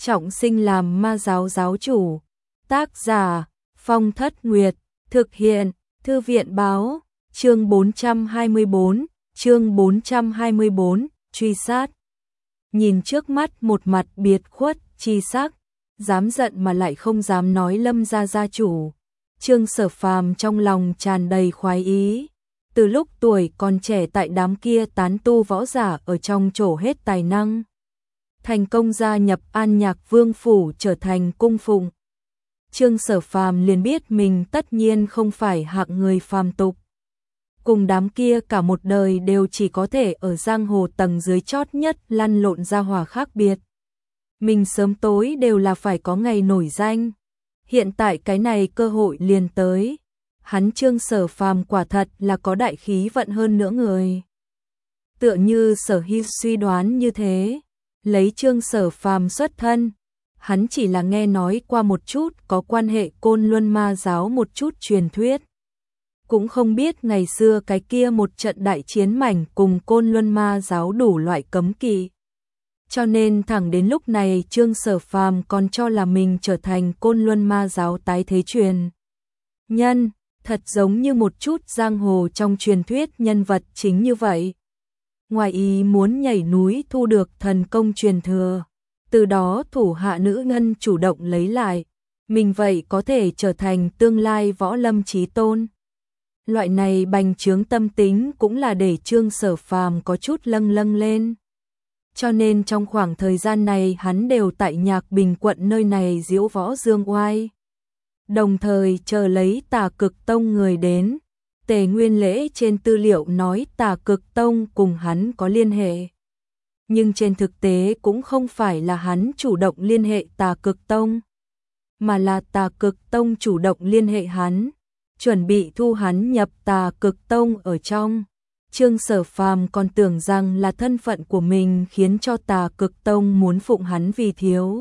trọng sinh làm ma giáo giáo chủ. Tác giả Phong Thất Nguyệt, thực hiện Thư viện báo, chương 424, truy sát. Nhìn trước mắt một mặt biệt khuất, chi sắc, dám giận mà lại không dám nói Lâm gia gia chủ. Trương Sở Phàm trong lòng tràn đầy khoái ý. Từ lúc tuổi còn trẻ tại đám kia tán tu võ giả ở trong trổ hết tài năng, thành công gia nhập An Nhạc Vương phủ trở thành cung phụng. Trương Sở Phàm liền biết mình tất nhiên không phải hạng người phàm tục. Cùng đám kia cả một đời đều chỉ có thể ở giang hồ tầng dưới chót nhất lăn lộn ra hòa khác biệt. Mình sớm tối đều là phải có ngày nổi danh. Hiện tại cái này cơ hội liền tới. Hắn Trương Sở Phàm quả thật là có đại khí vận hơn nữa người. Tựa như Sở Hy suy đoán như thế, lấy Trương Sở Phàm xuất thân, hắn chỉ là nghe nói qua một chút có quan hệ Côn Luân Ma giáo một chút truyền thuyết. Cũng không biết ngày xưa cái kia một trận đại chiến mảnh cùng Côn Luân Ma giáo đủ loại cấm kỵ. Cho nên thẳng đến lúc này Trương Sở Phàm còn cho là mình trở thành Côn Luân Ma giáo tái thế truyền nhân, thật giống như một chút giang hồ trong truyền thuyết nhân vật chính như vậy. Ngoài ý muốn nhảy núi thu được thần công truyền thừa, từ đó thủ hạ nữ ngân chủ động lấy lại, mình vậy có thể trở thành tương lai võ lâm chí tôn. Loại này bành trướng tâm tính cũng là để Trương Sở Phàm có chút lâng lâng lên. Cho nên trong khoảng thời gian này hắn đều tại Nhạc Bình quận nơi này diễu võ dương oai. Đồng thời chờ lấy Tà Cực Tông người đến. Tề Nguyên Lễ trên tư liệu nói Tà Cực Tông cùng hắn có liên hệ. Nhưng trên thực tế cũng không phải là hắn chủ động liên hệ Tà Cực Tông, mà là Tà Cực Tông chủ động liên hệ hắn, chuẩn bị thu hắn nhập Tà Cực Tông ở trong. Trương Sở Phàm còn tưởng rằng là thân phận của mình khiến cho Tà Cực Tông muốn phụng hắn vì thiếu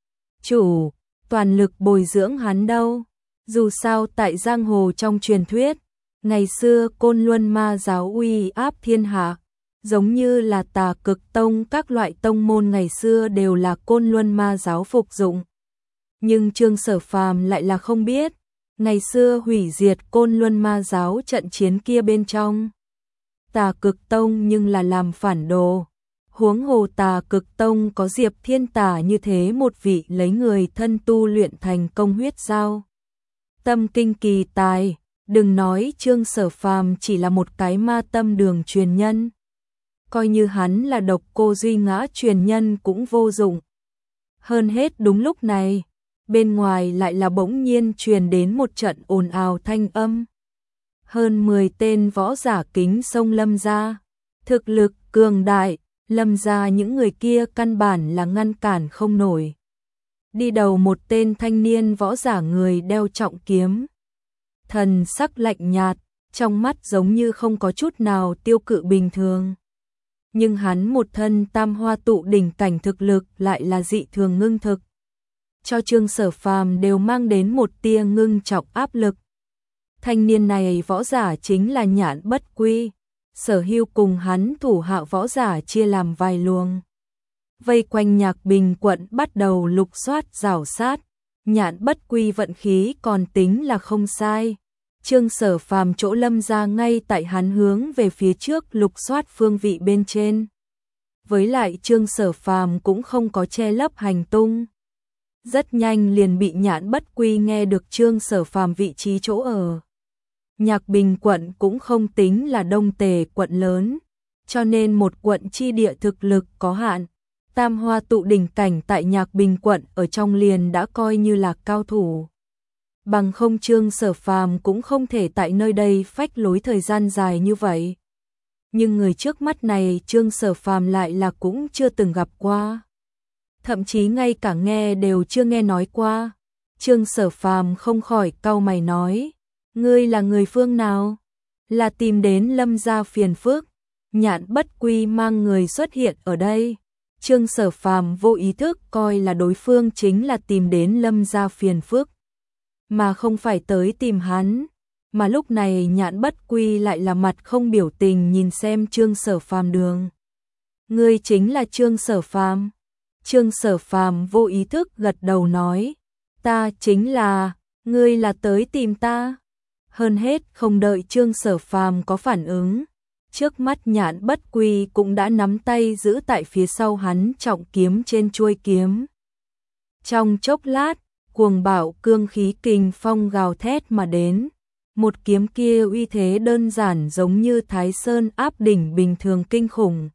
chủ, toàn lực bồi dưỡng hắn đâu. Dù sao tại giang hồ trong truyền thuyết, ngày xưa Côn Luân Ma giáo uy áp thiên hạ, giống như là Tà Cực Tông các loại tông môn ngày xưa đều là Côn Luân Ma giáo phục dụng. Nhưng Trương Sở Phàm lại là không biết, ngày xưa hủy diệt Côn Luân Ma giáo trận chiến kia bên trong, Tà Cực Tông nhưng là làm phản đồ. Huống hồ Tà Cực Tông có Diệp Thiên Tà như thế một vị lấy người thân tu luyện thành công huyết giao tâm kinh kỳ tài, đừng nói Trương Sở Phàm chỉ là một cái ma tâm đường truyền nhân, coi như hắn là Độc Cô Duy Ngã truyền nhân cũng vô dụng. Hơn hết đúng lúc này, bên ngoài lại là bỗng nhiên truyền đến một trận ồn ào thanh âm. Hơn 10 tên võ giả kính xông Lâm gia, thực lực cường đại, Lâm gia những người kia căn bản là ngăn cản không nổi. Đi đầu một tên thanh niên võ giả người đeo trọng kiếm, thần sắc lạnh nhạt, trong mắt giống như không có chút nào tiêu cự bình thường. Nhưng hắn một thân tam hoa tụ đỉnh cảnh thực lực lại là dị thường ngưng thực, cho Trương Sở Phàm đều mang đến một tia ngưng trọng áp lực. Thanh niên này võ giả chính là Nhạn Bất Quy. Sở Hưu cùng hắn thủ hạ võ giả chia làm vài luồng, vây quanh Nhạc Bình quận bắt đầu lục soát rảo sát. Nhạn Bất Quy vận khí còn tính là không sai. Trương Sở Phàm chỗ Lâm gia ngay tại hắn hướng về phía trước lục soát phương vị bên trên. Với lại Trương Sở Phàm cũng không có che lấp hành tung. Rất nhanh liền bị Nhạn Bất Quy nghe được Trương Sở Phàm vị trí chỗ ở. Nhạc Bình quận cũng không tính là Đông Tề quận lớn, cho nên một quận chi địa thực lực có hạn. Tam hoa tụ đỉnh cảnh tại Nhạc Bình quận ở trong liền đã coi như là cao thủ. Bằng không Trương Sở Phàm cũng không thể tại nơi đây phách lối thời gian dài như vậy. Nhưng người trước mắt này Trương Sở Phàm lại là cũng chưa từng gặp qua. Thậm chí ngay cả nghe đều chưa nghe nói qua. Trương Sở Phàm không khỏi cau mày nói, ngươi là người phương nào? Là tìm đến Lâm gia phiền phức? Nhạn Bất Quy mang người xuất hiện ở đây. Trương Sở Phàm vô ý thức coi là đối phương chính là tìm đến Lâm gia phiền phức, mà không phải tới tìm hắn. Mà lúc này Nhạn Bất Quy lại là mặt không biểu tình nhìn xem Trương Sở Phàm đường. Ngươi chính là Trương Sở Phàm? Trương Sở Phàm vô ý thức gật đầu nói, ta chính là, ngươi là tới tìm ta. Hơn hết không đợi Trương Sở Phàm có phản ứng, trước mắt Nhạn Bất Quy cũng đã nắm tay giữ tại phía sau hắn trọng kiếm trên chuôi kiếm. Trong chốc lát, cuồng bạo cương khí kình phong gào thét mà đến. Một kiếm kia uy thế đơn giản giống như Thái Sơn áp đỉnh bình thường kinh khủng.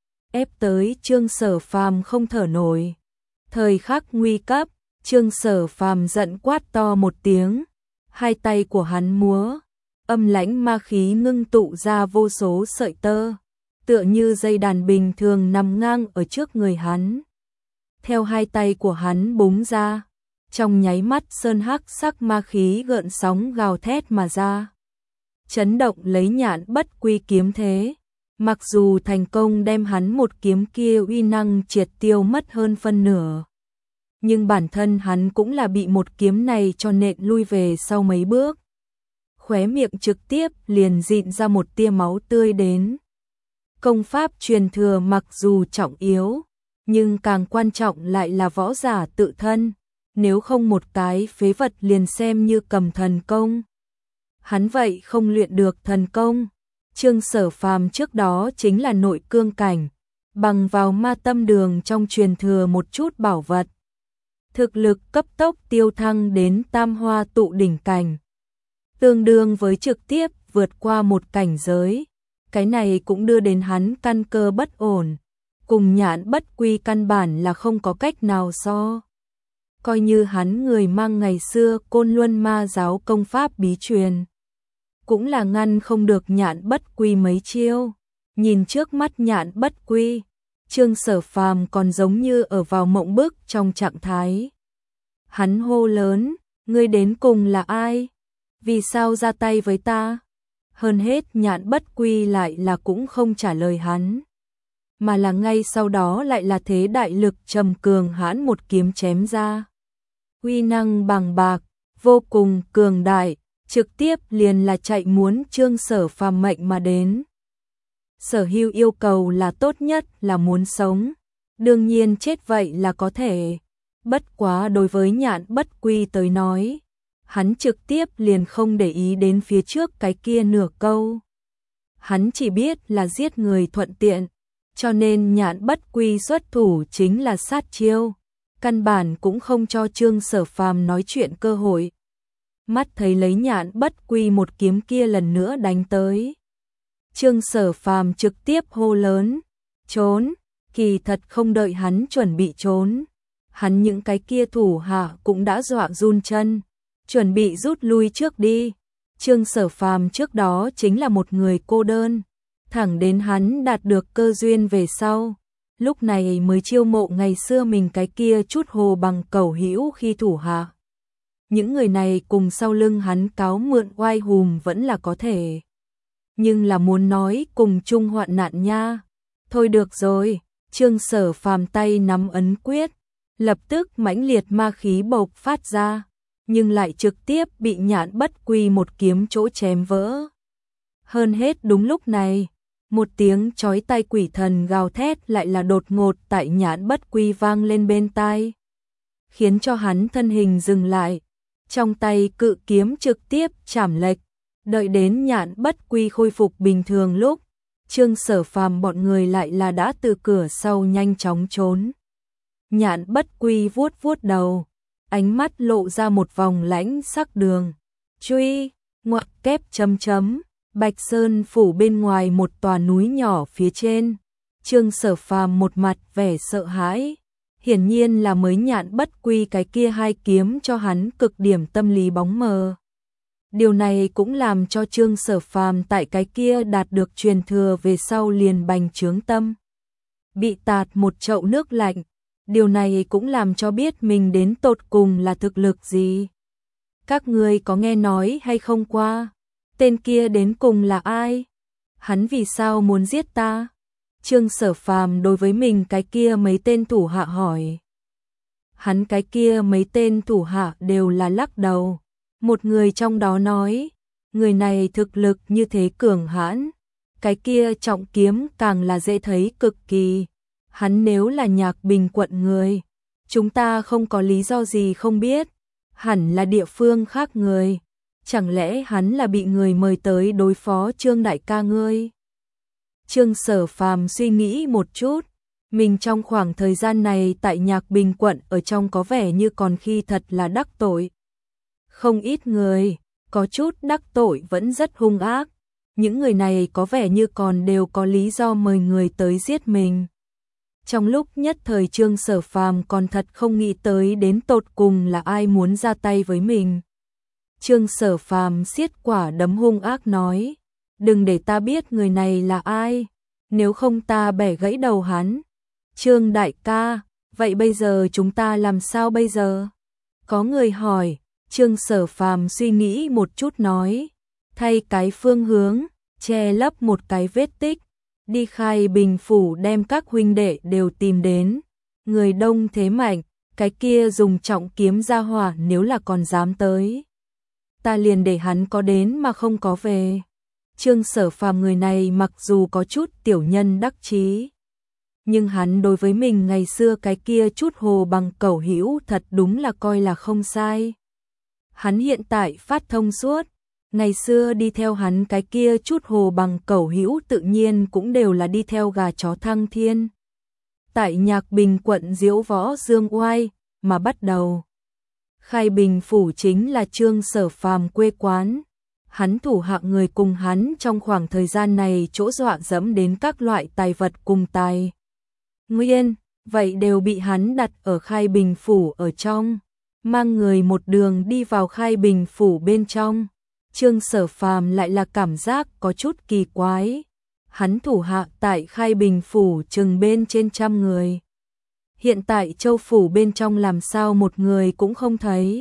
Ép tới Trương Sở Phàm không thở nổi. Thời khắc nguy cấp, Trương Sở Phàm giận quát to một tiếng. Hai tay của hắn múa, âm lãnh ma khí ngưng tụ ra vô số sợi tơ, tựa như dây đàn bình thường nằm ngang ở trước người hắn. Theo hai tay của hắn búng ra, trong nháy mắt sơn hắc sắc ma khí gợn sóng gào thét mà ra, chấn động lấy Nhạn Bất Quy kiếm thế. Mặc dù thành công đem hắn một kiếm kia uy năng triệt tiêu mất hơn phân nửa, nhưng bản thân hắn cũng là bị một kiếm này cho nện lui về sau mấy bước. Khóe miệng trực tiếp liền dịn ra một tia máu tươi đến. Công pháp truyền thừa mặc dù trọng yếu, nhưng càng quan trọng lại là võ giả tự thân, nếu không một cái phế vật liền xem như cầm thần công. Hắn vậy không luyện được thần công. Trương Sở Phàm trước đó chính là nội cương cảnh, bằng vào ma tâm đường trong truyền thừa một chút bảo vật. Thực lực cấp tốc tiêu thăng đến tam hoa tụ đỉnh cảnh, tương đương với trực tiếp vượt qua một cảnh giới. Cái này cũng đưa đến hắn căn cơ bất ổn, cùng Nhạn Bất Quy căn bản là không có cách nào so. Coi như hắn người mang ngày xưa Côn Luân Ma giáo công pháp bí truyền, cũng là ngăn không được Nhạn Bất Quy mấy chiêu. Nhìn trước mắt Nhạn Bất Quy, Trương Sở Phàm còn giống như ở vào mộng bức trong trạng thái. Hắn hô lớn, ngươi đến cùng là ai? Vì sao ra tay với ta? Hơn hết Nhạn Bất Quy lại là cũng không trả lời hắn, mà là ngay sau đó lại là thế đại lực trầm cường hãn một kiếm chém ra. Uy năng bằng bạc, vô cùng cường đại, trực tiếp liền là chạy muốn Trương Sở Phàm mệnh mà đến. Sở Hưu yêu cầu là tốt nhất là muốn sống, đương nhiên chết vậy là có thể. Bất quá đối với Nhạn Bất Quy tới nói, hắn trực tiếp liền không để ý đến phía trước cái kia nửa câu. Hắn chỉ biết là giết người thuận tiện, cho nên Nhạn Bất Quy xuất thủ chính là sát chiêu, căn bản cũng không cho Trương Sở Phàm nói chuyện cơ hội. Mắt thấy lấy Nhạn Bất Quy một kiếm kia lần nữa đánh tới, Trương Sở Phàm trực tiếp hô lớn, trốn. Kỳ thật không đợi hắn chuẩn bị trốn, hắn những cái kia thủ hạ cũng đã dọa run chân, chuẩn bị rút lui trước đi. Trương Sở Phàm trước đó chính là một người cô đơn, thẳng đến hắn đạt được cơ duyên về sau, lúc này mới chiêu mộ ngày xưa mình cái kia chút hồ bằng cẩu hữu khi thủ hạ. Những người này cùng sau lưng hắn cáo mượn oai hùm vẫn là có thể, nhưng là muốn nói cùng chung hoạn nạn nha. Thôi được rồi, Trương Sở Phàm tay nắm ấn quyết, lập tức mãnh liệt ma khí bộc phát ra, nhưng lại trực tiếp bị Nhạn Bất Quy một kiếm chỗ chém vỡ. Hơn hết đúng lúc này, một tiếng chói tai quỷ thần gào thét lại là đột ngột tại Nhạn Bất Quy vang lên bên tai, khiến cho hắn thân hình dừng lại, trong tay cự kiếm trực tiếp chảm lệch. Đợi đến Nhạn Bất Quy khôi phục bình thường lúc, Trương Sở Phàm bọn người lại là đã từ cửa sau nhanh chóng trốn. Nhạn Bất Quy vuốt vuốt đầu, ánh mắt lộ ra một vòng lãnh sắc đường. Truy, ngoặc kép chấm chấm, Bạch Sơn phủ bên ngoài một tòa núi nhỏ phía trên. Trương Sở Phàm một mặt vẻ sợ hãi, hiển nhiên là mới Nhạn Bất Quy cái kia hai kiếm cho hắn cực điểm tâm lý bóng mờ. Điều này cũng làm cho Trương Sở Phàm tại cái kia đạt được truyền thừa về sau liền bành trướng tâm. Bị tạt một chậu nước lạnh, điều này cũng làm cho biết mình đến tột cùng là thực lực gì. Các ngươi có nghe nói hay không qua? Tên kia đến cùng là ai? Hắn vì sao muốn giết ta? Trương Sở Phàm đối với mình cái kia mấy tên thủ hạ hỏi. Hắn cái kia mấy tên thủ hạ đều là lắc đầu. Một người trong đó nói, người này thực lực như thế cường hãn, cái kia trọng kiếm càng là dễ thấy cực kỳ. Hắn nếu là Nhạc Bình quận người, chúng ta không có lý do gì không biết, hẳn là địa phương khác người. Chẳng lẽ hắn là bị người mời tới đối phó Trương đại ca ngươi? Trương Sở Phàm suy nghĩ một chút, mình trong khoảng thời gian này tại Nhạc Bình quận ở trong có vẻ như còn khi thật là đắc tội. Không ít người, có chút đắc tội vẫn rất hung ác, những người này có vẻ như còn đều có lý do mời người tới giết mình. Trong lúc nhất thời Trương Sở Phàm còn thật không nghĩ tới đến tột cùng là ai muốn ra tay với mình. Trương Sở Phàm siết quả đấm hung ác nói, đừng để ta biết người này là ai, nếu không ta bẻ gãy đầu hắn. Trương đại ca, vậy bây giờ chúng ta làm sao bây giờ? Có người hỏi. Trương Sở Phàm suy nghĩ một chút nói, thay cái phương hướng, che lấp một cái vết tích, đi Khai Bình phủ đem các huynh đệ đều tìm đến. Người đông thế mạnh, cái kia dùng trọng kiếm ra hỏa nếu là còn dám tới, ta liền để hắn có đến mà không có về. Trương Sở Phàm người này mặc dù có chút tiểu nhân đắc chí, nhưng hắn đối với mình ngày xưa cái kia chút hồ bằng cẩu hữu thật đúng là coi là không sai. Hắn hiện tại phát thông suốt, ngày xưa đi theo hắn cái kia chút hồ bằng cẩu hữu tự nhiên cũng đều là đi theo gà chó thăng thiên. Tại Nhạc Bình quận diễu võ dương oai mà bắt đầu. Khai Bình phủ chính là Trương Sở Phàm quê quán. Hắn thủ hạ người cùng hắn trong khoảng thời gian này chỗ dọa dẫm đến các loại tài vật cùng tài nguyên, vậy đều bị hắn đặt ở Khai Bình phủ ở trong. Mang người một đường đi vào Khai Bình phủ bên trong, Trương Sở Phàm lại là cảm giác có chút kỳ quái. Hắn thủ hạ tại Khai Bình phủ chừng bên trên 100 người. Hiện tại Châu phủ bên trong làm sao một người cũng không thấy.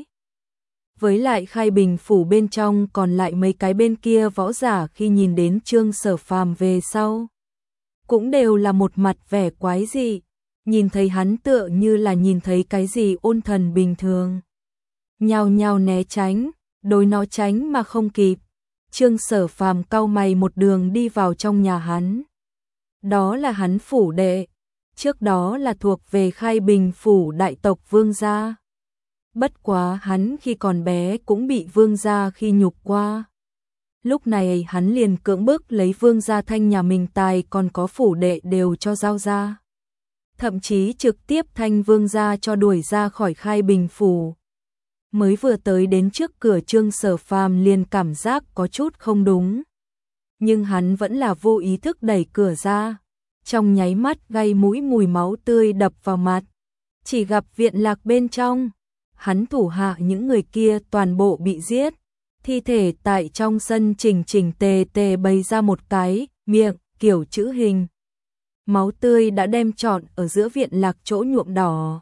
Với lại Khai Bình phủ bên trong còn lại mấy cái bên kia võ giả khi nhìn đến Trương Sở Phàm về sau, cũng đều là một mặt vẻ quái dị. Nhìn thấy hắn tựa như là nhìn thấy cái gì ôn thần bình thường. Nhao nhao né tránh, đối nó tránh mà không kịp. Trương Sở Phàm cau mày một đường đi vào trong nhà hắn. Đó là hắn phủ đệ, trước đó là thuộc về Khai Bình phủ đại tộc Vương gia. Bất quá hắn khi còn bé cũng bị Vương gia khi nhục qua. Lúc này hắn liền cưỡng bức lấy Vương gia thanh nhà mình tài còn có phủ đệ đều cho giao ra. Thậm chí trực tiếp thanh Vương gia cho đuổi ra khỏi Khai Bình phủ. Mới vừa tới đến trước cửa Trương Sở Phàm liền cảm giác có chút không đúng. Nhưng hắn vẫn là vô ý thức đẩy cửa ra. Trong nháy mắt gây mũi mùi máu tươi đập vào mặt. Chỉ gặp viện lạc bên trong, hắn thủ hạ những người kia toàn bộ bị giết. Thi thể tại trong sân chỉnh chỉnh tề tề bày ra một cái miệng kiểu chữ hình. Máu tươi đã đem trọn ở giữa viện lạc chỗ nhuộm đỏ.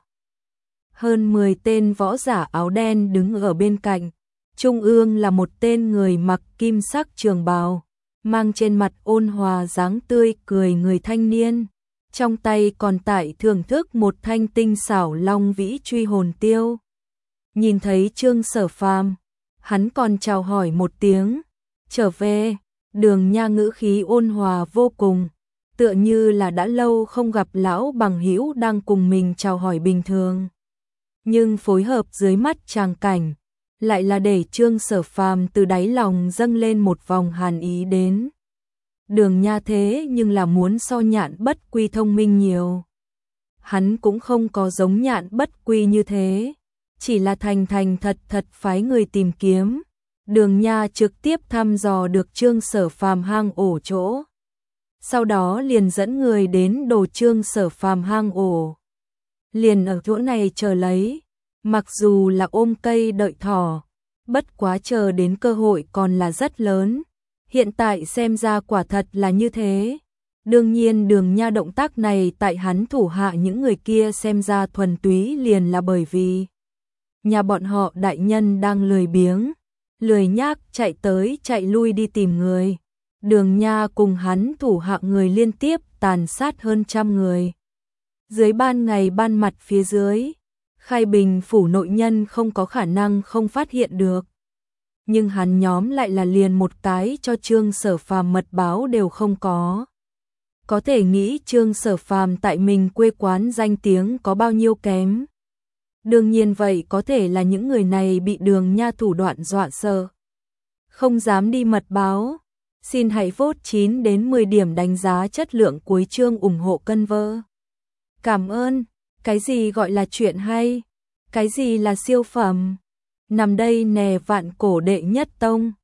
Hơn 10 tên võ giả áo đen đứng ở bên cạnh. Trung ương là một tên người mặc kim sắc trường bào, mang trên mặt ôn hòa dáng tươi cười người thanh niên. Trong tay còn tại thưởng thức một thanh tinh xảo long vĩ truy hồn tiêu. Nhìn thấy Trương Sở Phàm, hắn còn chào hỏi một tiếng. Trở về, Đường Nha ngữ khí ôn hòa vô cùng. Tựa như là đã lâu không gặp lão bằng hữu đang cùng mình chào hỏi bình thường. Nhưng phối hợp dưới mắt tràng cảnh, lại là để Trương Sở Phàm từ đáy lòng dâng lên một vòng hàn ý đến. Đường Nha thế nhưng là muốn so Nhạn Bất Quy thông minh nhiều. Hắn cũng không có giống Nhạn Bất Quy như thế, chỉ là thành thật thật phái người tìm kiếm. Đường Nha trực tiếp thăm dò được Trương Sở Phàm hang ổ chỗ. Sau đó liền dẫn người đến đồ Trương Sở Phàm hang ổ. Liền ở chỗ này chờ lấy, mặc dù là ôm cây đợi thỏ, bất quá chờ đến cơ hội còn là rất lớn. Hiện tại xem ra quả thật là như thế. Đương nhiên Đường Nha động tác này tại hắn thủ hạ những người kia xem ra thuần túy liền là bởi vì nhà bọn họ đại nhân đang lười biếng, lười nhác chạy tới chạy lui đi tìm người. Đường Nha cùng hắn thủ hạ người liên tiếp tàn sát hơn 100 người. Dưới ban ngày ban mặt phía dưới, Khai Bình phủ nội nhân không có khả năng không phát hiện được. Nhưng hắn nhóm lại là liền một cái cho Trương Sở Phàm mật báo đều không có. có thể nghĩ Trương Sở Phàm tại mình quê quán danh tiếng có bao nhiêu kém. Đương nhiên vậy có thể là những người này bị Đường Nha thủ đoạn dọa sợ, không dám đi mật báo. Xin hãy vote 9 đến 10 điểm đánh giá chất lượng cuối chương ủng hộ cân vơ. Cảm ơn. Cái gì gọi là chuyện hay? Cái gì là siêu phẩm? Nằm đây nè vạn cổ đệ nhất tông.